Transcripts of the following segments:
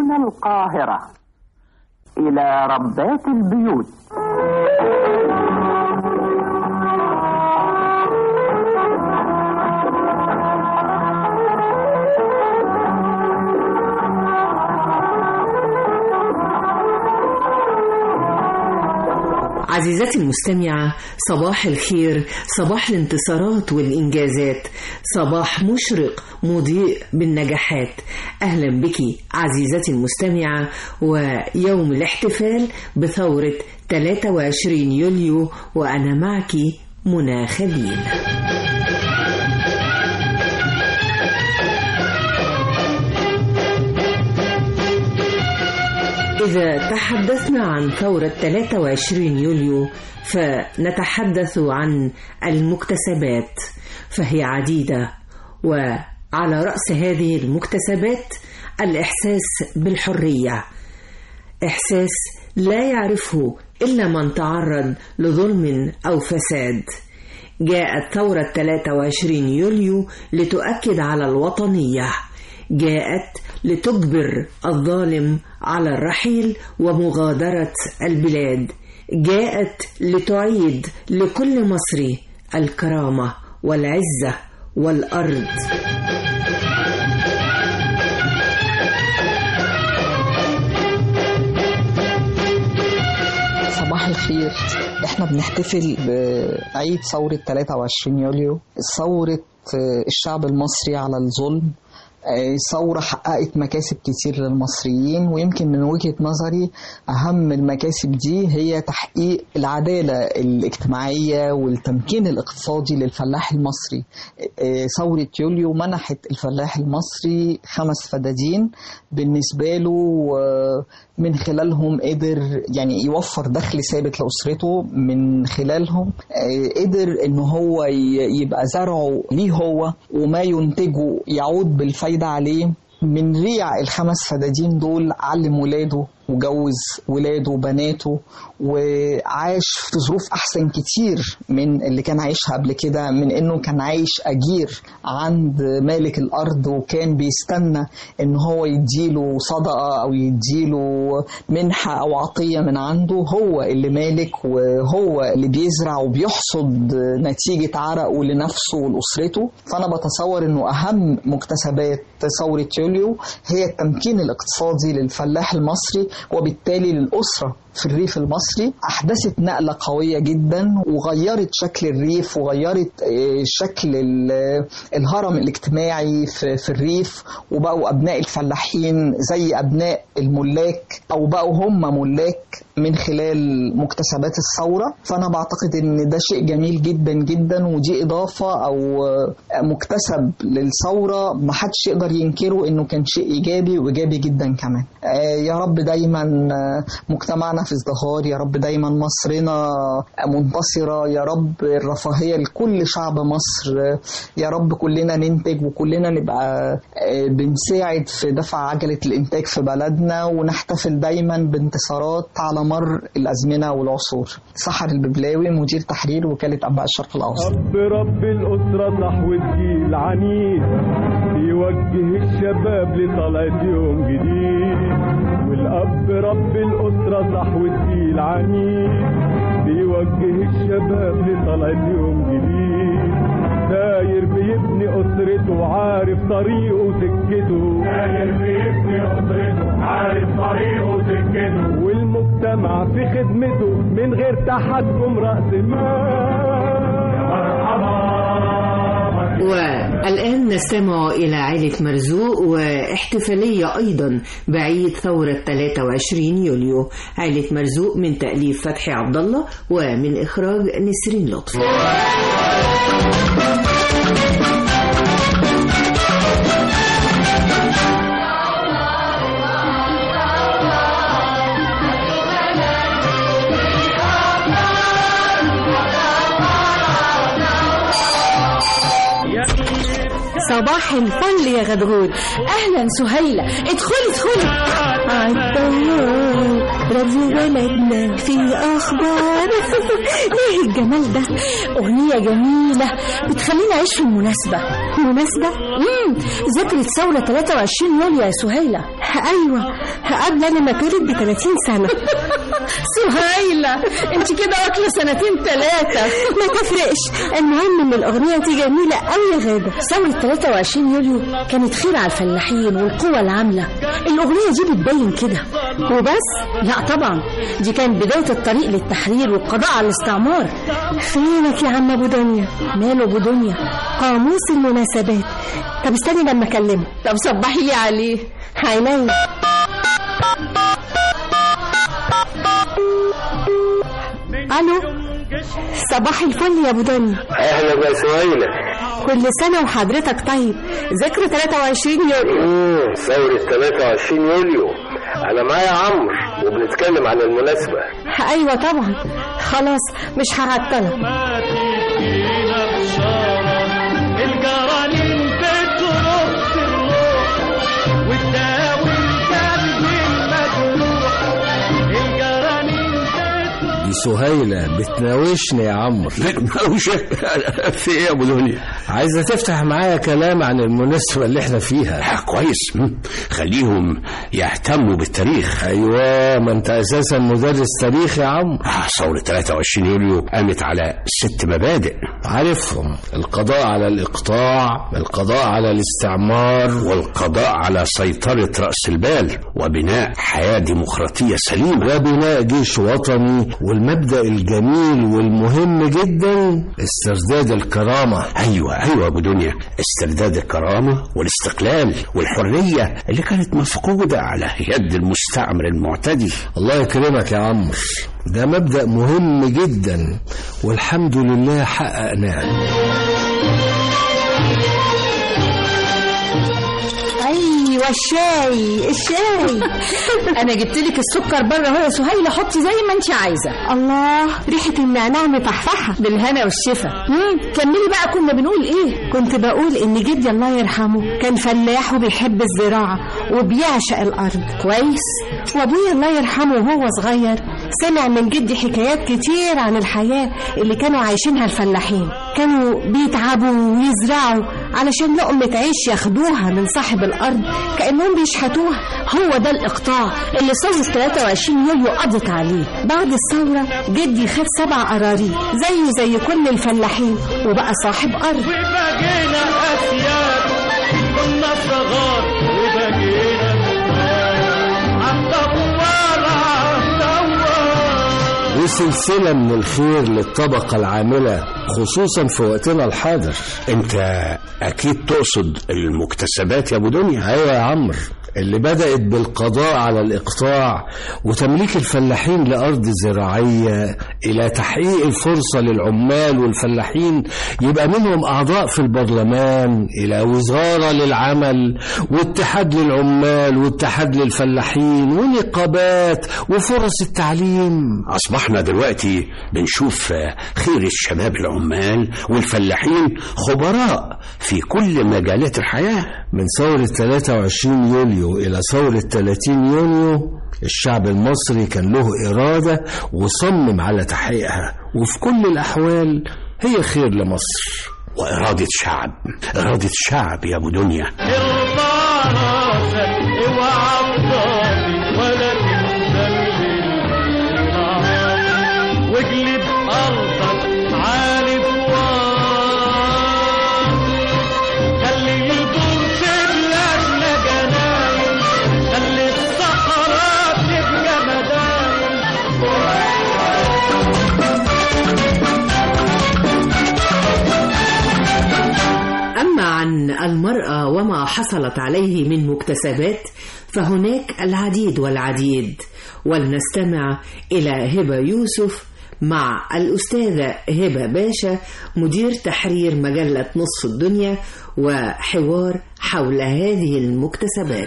من القاهرة إلى ربات البيوت. عزيزتي المستمعة، صباح الخير، صباح الانتصارات والإنجازات، صباح مشرق مضيء بالنجاحات. أهلا بك عزيزتي المستمعة، ويوم الاحتفال بثورة 23 يوليو، وأنا معك منى خليل. إذا تحدثنا عن ثورة 23 يوليو فنتحدث عن المكتسبات، فهي عديدة، وعلى رأس هذه المكتسبات الإحساس بالحرية، إحساس لا يعرفه إلا من تعرض لظلم أو فساد. جاءت ثورة 23 يوليو لتؤكد على الوطنية، جاءت لتجبر الظالم على الرحيل ومغادرة البلاد، جاءت لتعيد لكل مصري الكرامة والعزة والأرض. صباح الخير. احنا بنحتفل بعيد ثورة 23 يوليو، ثورة الشعب المصري على الظلم، ثورة حققت مكاسب كتير للمصريين، ويمكن من وجهة نظري أهم المكاسب دي هي تحقيق العدالة الاجتماعية والتمكين الاقتصادي للفلاح المصري. ثورة يوليو منحت الفلاح المصري 5 فدادين بالنسبة له، من خلالهم قدر يعني يوفر دخل ثابت لأسرته، من خلالهم قدر إنه هو يبقى زرعه ليه هو، وما ينتجه يعود بالفايدة عليه. من ريع ال5 فدادين دول علم ولاده وجوز ولاده وبناته، وعاش في ظروف أحسن كتير من اللي كان عايشها قبل كده، من إنه كان عايش أجير عند مالك الأرض، وكان بيستنى إن هو يديله صدقة أو يديله منحة أو عطية من عنده. هو اللي مالك، وهو اللي بيزرع وبيحصد نتيجة عرقه لنفسه ولأسرته. فأنا بتصور إنه أهم مكتسبات ثورة يوليو هي التمكين الاقتصادي للفلاح المصري، وبالتالي للأسرة في الريف المصري. أحدثت نقلة قوية جدا، وغيرت شكل الريف، وغيرت شكل الهرم الاجتماعي في الريف، وبقوا أبناء الفلاحين زي أبناء الملاك، أو بقوا هم ملاك من خلال مكتسبات الثورة. فأنا بعتقد إن ده شيء جميل جدا جدا، ودي إضافة أو مكتسب للثورة ما حدش يقدر ينكره إنه كان شيء إيجابي وإيجابي جدا كمان. يا رب دايما مجتمعنا في ازدهار، يا رب دايما مصرنا منتصرة، يا رب الرفاهية لكل شعب مصر، يا رب كلنا ننتج وكلنا نبقى بنساعد في دفع عجلة الإنتاج في بلدنا، ونحتفل دايما بانتصارات على مر الأزمنة والعصور. سحر الببلاوي، مدير تحرير وكالة أنباء الشرق الأوسط. رب الأسرة نحو الجيل عنيد، يوجه الشباب لطلعة يوم جديد، والأب رب الأسرة نحو الجيل عنيد، بيوجه الشباب لطلعة يوم جديد، داير بيبني أسرته وعارف طريقه وسكته، داير بيبني أسرته وعارف طريقه وسكته، والمجتمع في خدمته من غير تحكم رأس مال. يا مرحبا. والآن نستمع إلى عائلة مرزوق واحتفالية أيضا بعيد ثورة 23 يوليو. عائلة مرزوق من تأليف فتحي عبد الله ومن إخراج نسرين لطفي. صباح الفل يا غدغود. اهلا سهيلة، ادخلي ادخلي. عالطيار بلدنا في أخبار. إيه الجمال ده؟ أغنية جميلة بتخليني أعيش في المناسبة. مناسبة؟ ذكرى ثورة 23 يوليو يا سهيلة. أيوة، قبل أنا ما اتولد ب30 سنة. سهيلة أنت كده واكلة 2-3 ما تفرقش، المهم إن الأغنية دي جميلة أوي يا غادة. ثورة 23 يوليو كانت خير على الفلاحين والقوى العاملة. الأغنية دي بتبين كده وبس؟ لا طبعا، دي كانت بداية الطريق للتحرير والقضاء على الاستعمار. فينك يا عم أبو دنيا؟ ماله أبو دنيا؟ قاموس المناسبات. طب استني لما أكلمه. طب صبحي لي عليه. عيني. الو، صباح الفل يا ابو دنيا. اهلا يا سهيلة. كل سنه وحضرتك طيب. ذكرى 23 يوليو. ثورة 23 يوليو. انا معايا عمرو وبنتكلم عن المناسبة. ايوه طبعا، خلاص مش هعطلك. سهيلة بتناوشني يا عمرو. بتناوشك في ايه يا ابو دنيا؟ عايزة تفتح معايا كلام عن المناسبة اللي احنا فيها. كويس، خليهم يهتموا بالتاريخ. ايوه، ما انت اساسا مدرس تاريخ يا عمرو. ثورة 23 يوليو قامت على 6 مبادئ عارفهم: القضاء على الإقطاع، القضاء على الاستعمار، والقضاء على سيطرة رأس المال، وبناء حياة ديمقراطية سليمة، وبناء جيش وطني، والمبدأ الجميل والمهم جدا استرداد الكرامة. أيوة يا أبو دنيا، استرداد الكرامة والاستقلال والحرية اللي كانت مفقودة على يد المستعمر المعتدي. الله يكرمك يا عمرو، ده مبدأ مهم جدا والحمد لله حققناه. ايوه الشاي. انا جبت لك السكر بره اهو يا سهيله، حطي زي ما انت عايزه. الله، ريحه النعناع مفحفحه. بالهنا والشفا. كملي بقى، كنا بنقول ايه؟ كنت بقول ان جدي الله يرحمه كان فلاح وبيحب الزراعه وبيعشق الارض كويس، وابويا الله يرحمه وهو صغير سمع من جدي حكايات كتير عن الحياه اللي كانوا عايشينها الفلاحين. كانوا بيتعبوا ويزرعوا علشان لقمه عيش ياخدوها من صاحب الارض كأنهم بيشحتوها. هو ده الإقطاع اللي ثورة 23 يوليو قضت عليه. بعد الثورة جدي خد 7 أراضي زي كل الفلاحين وبقى صاحب أرض. وبقينا أسياد، كنا صغار وبقينا وسلسلة من الخير للطبقة العاملة خصوصا في وقتنا الحاضر. انت اكيد تقصد المكتسبات يا ابو دنيا. ايوه يا عمرو، اللي بدأت بالقضاء على الإقطاع وتمليك الفلاحين لأرض زراعية إلى تحقيق الفرصة للعمال والفلاحين يبقى منهم أعضاء في البرلمان، إلى وزارة للعمل واتحاد للعمال واتحاد للفلاحين ونقابات وفرص التعليم. أصبحنا دلوقتي بنشوف خير الشباب العمال والفلاحين خبراء في كل مجالات الحياة. من ثورة 23 يوليو إلى ثورة 30 يونيو الشعب المصري كان له إرادة وصمم على تحقيقها، وفي كل الأحوال هي خير لمصر. وإرادة شعب يا أبو دنيا. واجلب أرضك عالي فوق، خلي البور تبلغنا جناين، خلي الصحراء تبقى مداين. أما عن المرأة وما حصلت عليه من مكتسبات فهناك العديد والعديد، ولنستمع إلى هبة يوسف مع الأستاذة هبة باشا مدير تحرير مجلة نصف الدنيا وحوار حول هذه المكتسبات.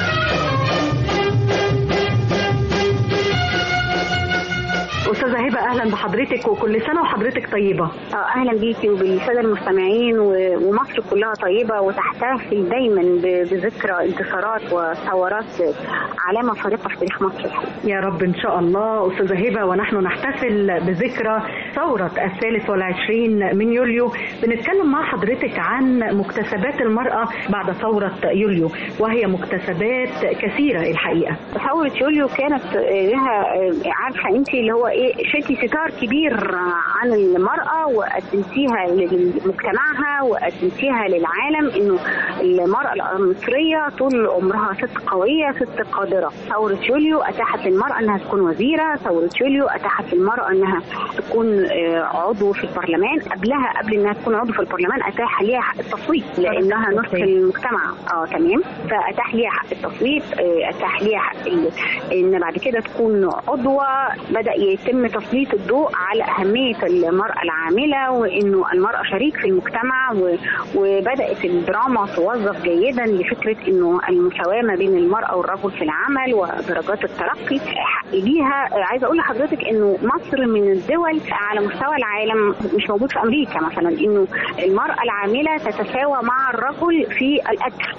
أستاذة هبة وسهلا بحضرتك، وكل سنة وحضرتك طيبة. أهلا بيكي وبالسادة المستمعين، ومصر كلها طيبة وتحتفل دايما بذكرى انتصارات وثورات علامة فارقة في تاريخ مصر. يا رب إن شاء الله. أستاذة هبة، ونحن نحتفل بذكرى ثورة 23 من يوليو، بنتكلم مع حضرتك عن مكتسبات المرأة بعد ثورة يوليو، وهي مكتسبات كثيرة الحقيقة. ثورة يوليو كانت لها، عارفة انت اللي هو ايه، شلتي ستار كبير عن المرأة وقدمتيها لمجتمعها وقدمتيها للعالم، انه المرأة المصرية طول عمرها ست قوية، ست قادرة. ثورة يوليو اتاحت للمرأة انها تكون وزيرة، ثورة يوليو اتاحت للمرأة انها تكون عضو في البرلمان. قبل انها تكون عضو في البرلمان اتاح ليها حق التصويت، لانها نصف المجتمع. تمام. فاتاح ليها حق التصويت، اتاح ليها حق ان بعد كده تكون عضوة. بدأ يتم تسليط الضوء على أهمية المرأة العاملة، وإنه المرأة شريك في المجتمع، وبدأت الدراما توظف جيدا لفكرة إنه المساواة ما بين المرأة والرجل في العمل ودرجات الترقي حق ليها. عايزة أقول لحضرتك إنه مصر من الدول على مستوى العالم، مش موجود في أمريكا مثلا، إنه المرأة العاملة تتساوى مع الرجل في الأجر.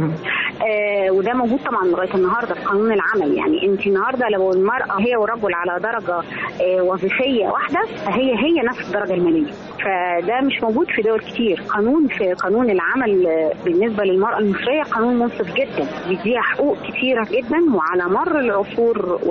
وده موجود طبعا لغاية النهاردة في قانون العمل. يعني انت النهاردة لو المرأة هي والرجل على درجة وظيفية واحدة، هي نفس الدرجة المالية. فده مش موجود في دول كتير. في قانون العمل بالنسبة للمرأة المصرية قانون منصف جدا، بيديها حقوق كتيرة جدا. وعلى مر العصور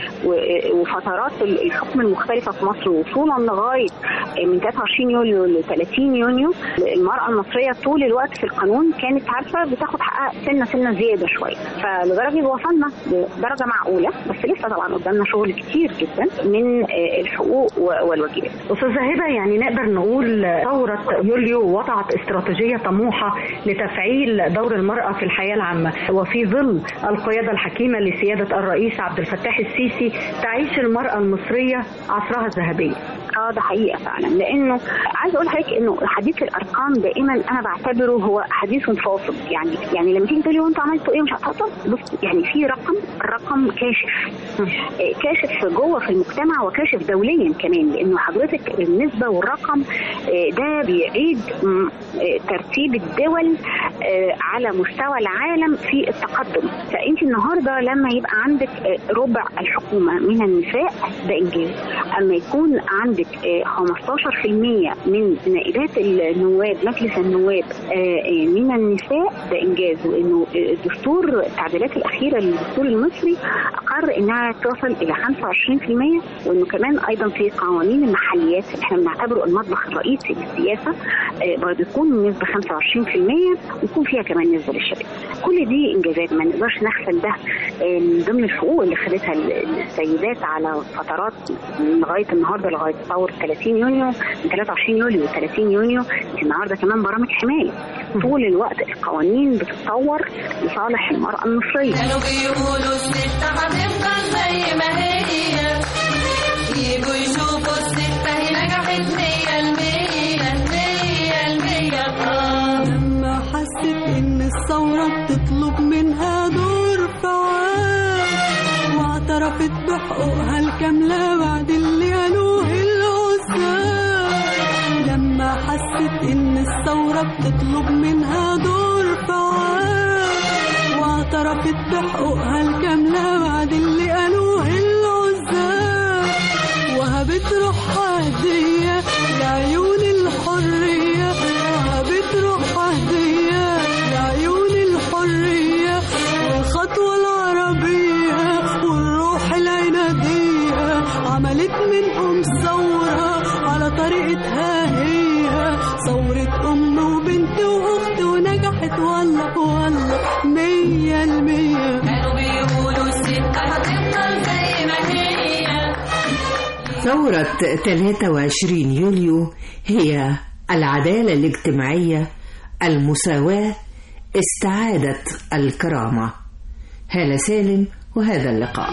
وفترات الحكم المختلفة في مصر، وصولا لغاية من 23 يوليو ل 30 يونيو، المرأة المصرية طول الوقت في القانون كانت عارفة بتاخد حقها سنة زيادة شوية. فلدرجة وصلنا لدرجة معقولة، بس لسه طبعا قدامنا شغل كتير جدا من الحقوق والواجبات. أستاذة هبة، يعني نقدر نقول ثورة يوليو وضعت استراتيجية طموحة لتفعيل دور المرأة في الحياة العامة، وفي ظل القيادة الحكيمة لسيادة الرئيس عبد الفتاح السيسي تعيش المرأة المصرية عصرها الذهبي. ده حقيقة فعلا، لأنه عايز أقول لحضرتك إنه حديث الأرقام دائما أنا بعتبره هو حديث فاصل. يعني لما تيجي تقولي وأنتوا عملتوا إيه مش هتحصل، بص يعني في الرقم كاشف جوه في المجتمع وكاشف دوليا كمان، لأنه حضرتك النسبة والرقم ده بيعيد ترتيب الدول على مستوى العالم في التقدم. فأنت النهاردة لما يبقى عندك ربع الحكومة من النساء ده إنجاز، أما يكون عندك 15% من نائبات النواب مجلس النواب من النساء ده إنجاز. وإنه الدستور التعديلات الأخيرة للدستور المصري أقر إنها تصل إلى 25%، وإنه كمان أيضا في قوانين المحليات احنا بنعتبره المطبخ الرئيسي للسياسة برضه يكون النسبة 25%، ويكون فيها كمان نسبة للشباب. كل دي إنجازات ما نقدرش نغفل ده من ضمن الحقوق اللي خدتها السيدات على فترات لغاية النهاردة، لغاية ثورة 30 يونيو، من 23 يوليو ل 30 يونيو. النهارده كمان برامج حماية. طول الوقت القوانين بتتطور لصالح المرأة المصرية. كانوا بيقولوا الست هتفضل زي ما هي، يجوا يشوفوا الست هي نجحت 100%. لما حست إن الثورة بتطلب منها دور فعال، واعترفت بحقوقها الكاملة بعد اللي قالوه العزال. لما حست إن الثورة بتطلب منها دور فعال، واعترفت بحقوقها الكاملة بعد اللي قالوه العزال. وهبت روحها هدية لعيون الحرية، وهبت روحها هدية لعيون الحرية، والخطوة العربية والروح العنادية عملت منهم ثورة على طريقتها هي، ثورة أم وبنت وأخت ونجحت والله 100%. كانوا بيقولوا الست هتفضل زي ما هي. ثورة 23 يوليو هي العدالة الاجتماعية، المساواة، استعادة الكرامة. هالة سالم، وهذا اللقاء.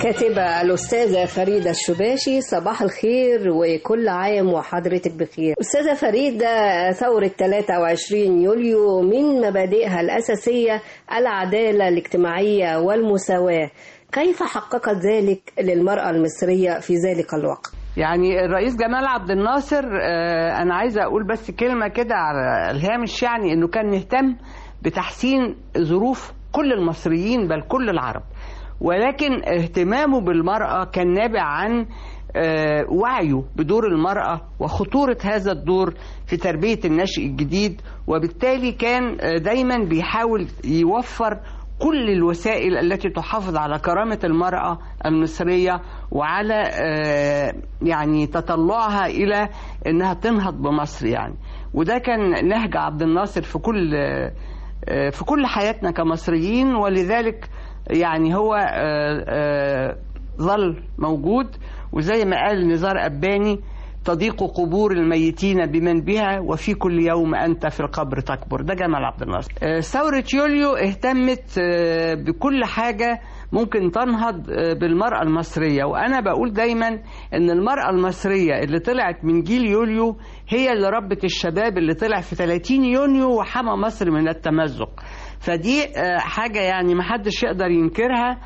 الكاتبة الأستاذة فريدة الشباشي، صباح الخير وكل عام وحضرتك بخير. أستاذة فريدة، ثورة 23 يوليو من مبادئها الأساسية العدالة الاجتماعية والمساواة، كيف حققت ذلك للمرأة المصرية في ذلك الوقت؟ يعني الرئيس جمال عبد الناصر، أنا عايزة أقول بس كلمة كده على الهامش، يعني إنه كان مهتم بتحسين ظروف كل المصريين بل كل العرب، ولكن اهتمامه بالمرأة كان نابع عن وعيه بدور المرأة وخطورة هذا الدور في تربية النشء الجديد، وبالتالي كان دايما بيحاول يوفر كل الوسائل التي تحافظ على كرامة المرأة المصرية وعلى يعني تطلعها إلى أنها تنهض بمصر يعني. وده كان نهج عبد الناصر في كل حياتنا كمصريين، ولذلك يعني هو ظل موجود. وزي ما قال نزار قباني: تضيق قبور الميتين بمن بها وفي كل يوم أنت في القبر تكبر. ده جمال عبد الناصر. ثورة يوليو اهتمت بكل حاجة ممكن تنهض بالمرأة المصرية، وأنا بقول دايما أن المرأة المصرية اللي طلعت من جيل يوليو هي اللي ربت الشباب اللي طلع في 30 يونيو وحمى مصر من التمزق. فدي حاجة يعني محدش يقدر ينكرها.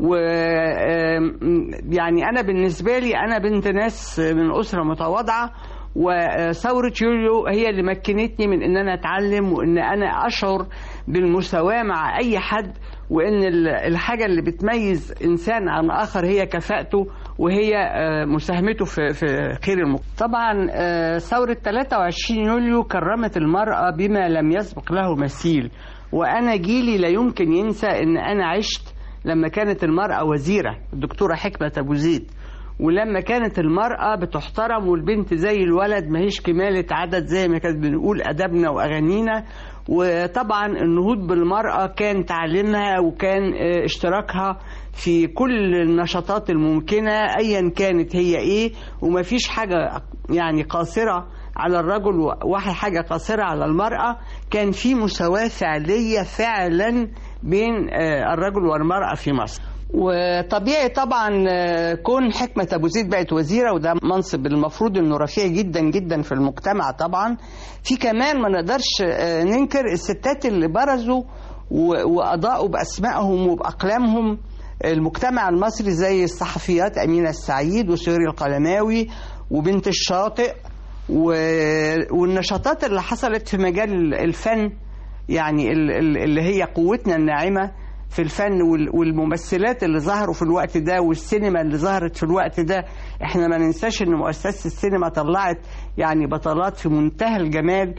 ويعني أنا بالنسبة لي أنا بنت ناس من أسرة متواضعة، وثورة يوليو هي اللي مكنتني من أن أنا أتعلم وأن أنا أشعر بالمساواة مع أي حد، وأن الحاجة اللي بتميز إنسان عن آخر هي كفاءته وهي مساهمته في خير المجتمع. طبعا ثورة 23 يوليو كرمت المرأة بما لم يسبق له مثيل، وأنا جيلي لا يمكن ينسى أن أنا عشت لما كانت المرأة وزيرة الدكتورة حكمة أبو زيد، ولما كانت المرأة بتحترم والبنت زي الولد ما هيش كمالة عدد زي ما كانت بنقول أدبنا وأغانينا. وطبعا النهوض بالمرأة كان تعليمها وكان اشتراكها في كل النشاطات الممكنة أيا كانت هي إيه، وما فيش حاجة يعني قاصرة على الرجل وحاجة قاصرة على المرأة. كان في مساواة فعلية فعلا بين الرجل والمرأة في مصر. وطبيعي طبعا كون حكمة أبو زيد بقت وزيرة، وده منصب المفروض انه رفيع جدا جدا في المجتمع. طبعا في كمان ما نقدرش ننكر الستات اللي برزوا وأضاءوا بأسمائهم وبأقلامهم المجتمع المصري، زي الصحفيات أمينة السعيد وسهير القلماوي وبنت الشاطئ، والنشاطات اللي حصلت في مجال الفن، يعني اللي هي قوتنا الناعمة في الفن، والممثلات اللي ظهروا في الوقت ده والسينما اللي ظهرت في الوقت ده. احنا ما ننساش ان مؤسسة السينما طلعت يعني بطلات في منتهى الجمال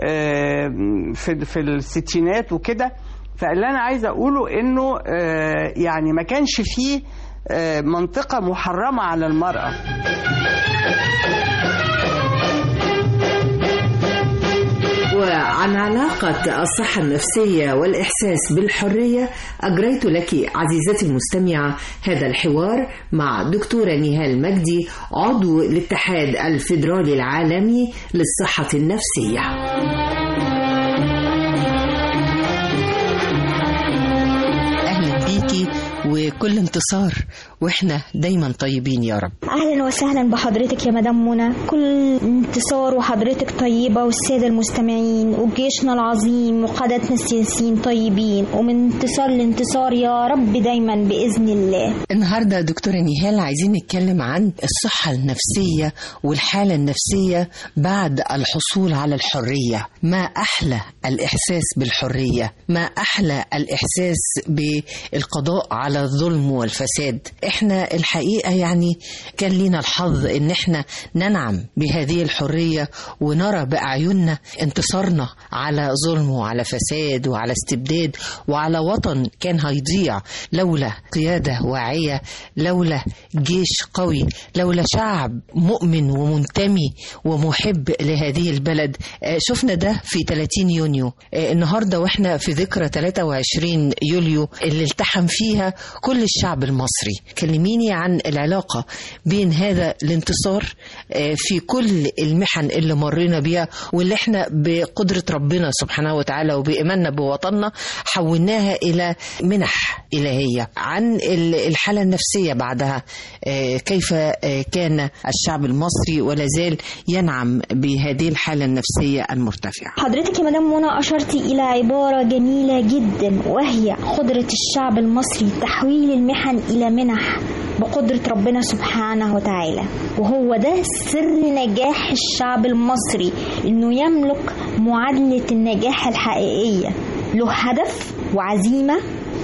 في الستينات وكده. فاللي انا عايزه اقوله انه يعني ما كانش فيه منطقة محرمة على المرأة. وعن علاقة الصحة النفسية والإحساس بالحرية أجريت لك عزيزتي المستمعة هذا الحوار مع دكتورة نهال مجدي، عضو الاتحاد الفيدرالي العالمي للصحة النفسية. أهلا بيكي وكل انتصار، واحنا دايما طيبين يا رب. اهلا وسهلا بحضرتك يا مدام منى، كل انتصار وحضرتك طيبه، والساده المستمعين وجيشنا العظيم وقادتنا السياسيين طيبين، ومن انتصار لانتصار يا رب دايما باذن الله. النهارده دكتوره نهال عايزين نتكلم عن الصحه النفسيه والحاله النفسيه بعد الحصول على الحريه. ما احلى الاحساس بالحريه، ما احلى الاحساس بالقضاء على الظلم والفساد. احنا الحقيقة يعني كان لنا الحظ ان احنا ننعم بهذه الحرية ونرى بأعيننا انتصارنا على ظلم وعلى فساد وعلى استبداد وعلى وطن كان هيضيع لولا قيادة واعية، لولا جيش قوي، لولا شعب مؤمن ومنتمي ومحب لهذه البلد. شفنا ده في 30 يونيو. النهاردة واحنا في ذكرى 23 يوليو اللي التحم فيها كل كل الشعب المصري. كلميني عن العلاقة بين هذا الانتصار في كل المحن اللي مرينا بيها، واللي احنا بقدرة ربنا سبحانه وتعالى وبإيماننا بوطننا حولناها إلى منح إلهية. عن الحالة النفسية بعدها، كيف كان الشعب المصري ولا زال ينعم بهذه الحالة النفسية المرتفعة؟ حضرتك يا مدام منى أشرتي إلى عبارة جميلة جدا، وهي قدرة الشعب المصري تحويل المحن إلى منح بقدرة ربنا سبحانه وتعالى. وهو ده سر نجاح الشعب المصري، إنه يملك معادلة النجاح الحقيقية، له هدف وعزيمة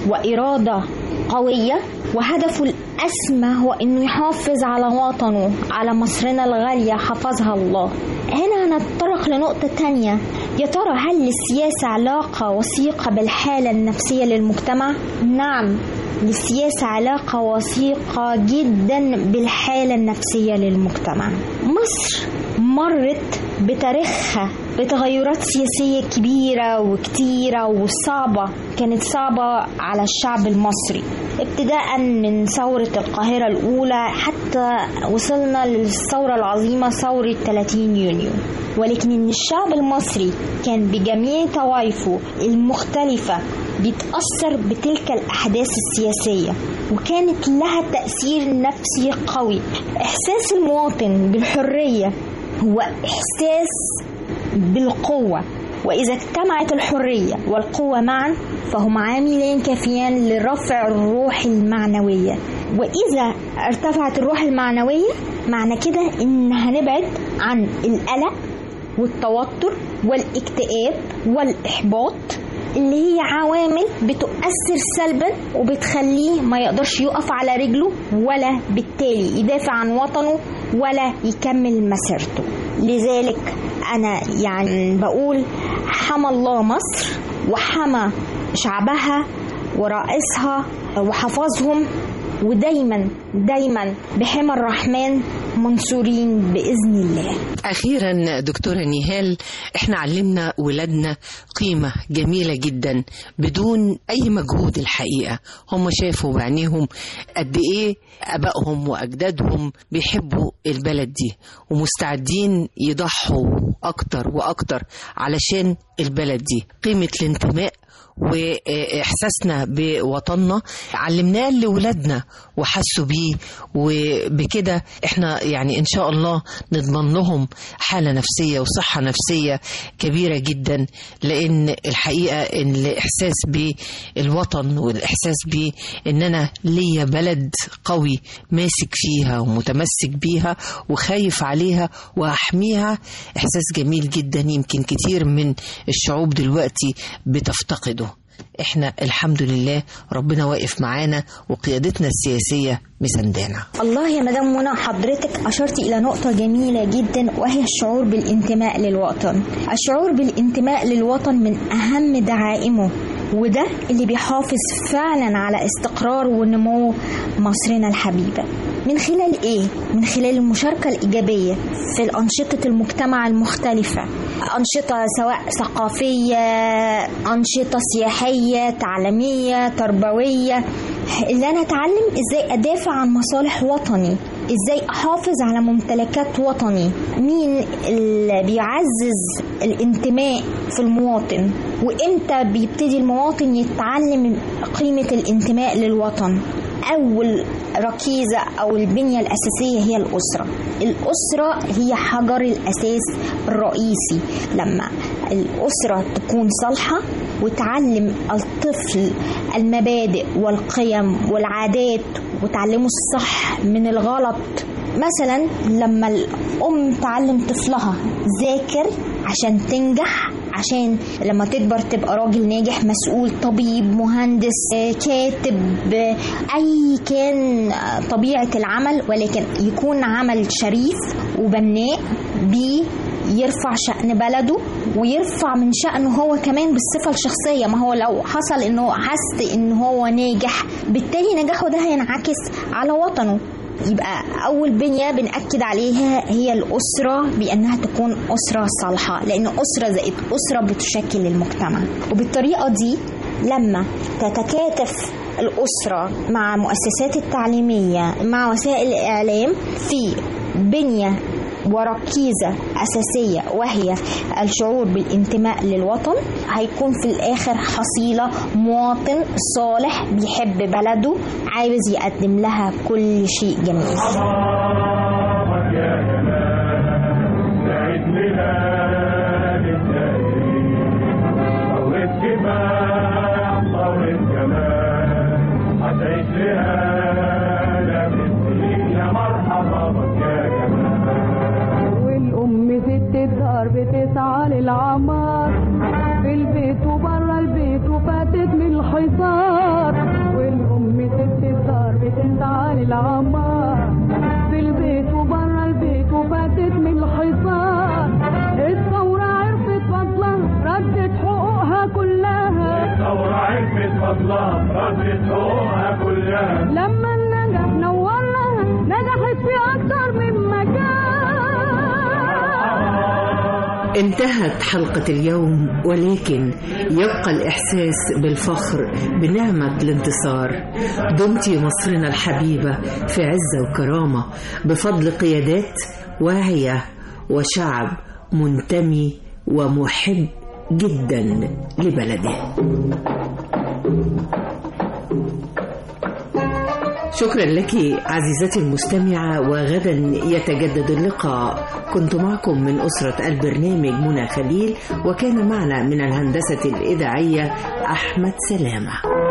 وإرادة قوية، وهدفه الأسمى هو إنه يحافظ على وطنه، على مصرنا الغالية حفظها الله. هنا هنتطرق لنقطة تانية، يا ترى هل للسياسة علاقة وثيقة بالحالة النفسية للمجتمع؟ نعم، للسياسة علاقة وثيقة جدا بالحالة النفسية للمجتمع. مصر مرت بتاريخها بتغيرات سياسية كبيرة وكتيرة وصعبة، كانت صعبة على الشعب المصري، ابتداء من ثورة القاهرة الأولى حتى وصلنا للثورة العظيمة ثورة 30 يونيو. ولكن إن الشعب المصري كان بجميع طوائفه المختلفة بيتأثر بتلك الأحداث السياسية، وكانت لها تأثير نفسي قوي. إحساس المواطن بالحرية هو إحساس بالقوة، وإذا اجتمعت الحرية والقوة معا فهما عاملين كافيان لرفع الروح المعنوية. وإذا ارتفعت الروح المعنوية معنى كده إن هنبعد عن القلق والتوتر والاكتئاب والإحباط، اللي هي عوامل بتؤثر سلبا وبتخليه ما يقدرش يقف على رجله، ولا بالتالي يدافع عن وطنه ولا يكمل مسيرته. لذلك أنا يعني بقول حمى الله مصر وحمى شعبها ورئيسها وحفظهم، ودايما دايما بحمى الرحمن منصورين بإذن الله. أخيرا دكتورة نهال، احنا علمنا ولادنا قيمة جميلة جدا بدون أي مجهود. الحقيقة هم شافوا بعينيهم قد إيه أبائهم وأجدادهم بيحبوا البلد دي ومستعدين يضحوا أكتر وأكتر علشان البلد دي. قيمة الانتماء وإحساسنا بوطننا علمناه لولادنا وحسوا بيه، وبكده احنا يعني إن شاء الله نضمن لهم حالة نفسية وصحة نفسية كبيرة جدا. لأن الحقيقة إن الإحساس بالوطن والإحساس بإن أنا ليا بلد قوي ماسك فيها ومتمسك بيها وخايف عليها وأحميها إحساس جميل جدا، يمكن كتير من الشعوب دلوقتي بتفتقده. احنا الحمد لله ربنا واقف معانا وقيادتنا السياسية مساندانا. الله يا مدام منى، حضرتك أشرتي إلى نقطة جميلة جدا، وهي الشعور بالانتماء للوطن. الشعور بالانتماء للوطن من أهم دعائمه، وده اللي بيحافظ فعلا على استقرار ونمو مصرنا الحبيبة. من خلال إيه؟ من خلال المشاركة الإيجابية في الأنشطة المجتمع المختلفة، أنشطة سواء ثقافية، أنشطة سياحية، تعليمية، تربوية، اللي أنا أتعلم إزاي أدافع عن مصالح وطني، إزاي أحافظ على ممتلكات وطني. مين اللي بيعزز الانتماء في المواطن، وإمتى بيبتدي المواطن يتعلم قيمة الانتماء للوطن؟ أول ركيزة أو البنية الأساسية هي الأسرة. الأسرة هي حجر الأساس الرئيسي. لما الأسرة تكون صالحة وتعلم الطفل المبادئ والقيم والعادات وتعلمه الصح من الغلط. مثلا لما الأم تعلم طفلها ذاكر عشان تنجح، عشان لما تكبر تبقى راجل ناجح، مسؤول، طبيب، مهندس، كاتب، أي كان طبيعة العمل، ولكن يكون عمل شريف وبناء يرفع شأن بلده ويرفع من شأنه هو كمان بالصفة الشخصية. ما هو لو حصل انه حس انه هو ناجح، بالتالي نجاحه ده هينعكس على وطنه. يبقى أول بنية بنأكد عليها هي الأسرة، بأنها تكون أسرة صالحة، لأن أسرة زائد أسرة بتشكل المجتمع. وبالطريقة دي لما تتكاتف الأسرة مع المؤسسات التعليمية مع وسائل الإعلام في بنية وركيزة أساسية وهي الشعور بالانتماء للوطن، هيكون في الآخر حصيلة مواطن صالح بيحب بلده عايز يقدم لها كل شيء جميل. بتسعى للعمار في البيت وبره البيت وفاتت من الحصار، والأم ست الدار بتسعى للعمار في البيت وبره البيت وفاتت من الحصار. الثورة عرفت فضلها ردت حقوقها كلها، الثورة عرفت فضلها ردت حقوقها كلها. لما النجاح نورها نجحت في أكتر من مكان. انتهت حلقة اليوم، ولكن يبقى الإحساس بالفخر بنعمة الانتصار. دمت مصرنا الحبيبة في عزة وكرامة بفضل قيادات واعية وشعب منتمي ومحب جدا لبلده. شكرا لك عزيزتي المستمعة، وغدا يتجدد اللقاء. كنت معكم من أسرة البرنامج منى خليل، وكان معنا من الهندسة الإذاعية أحمد سلامة.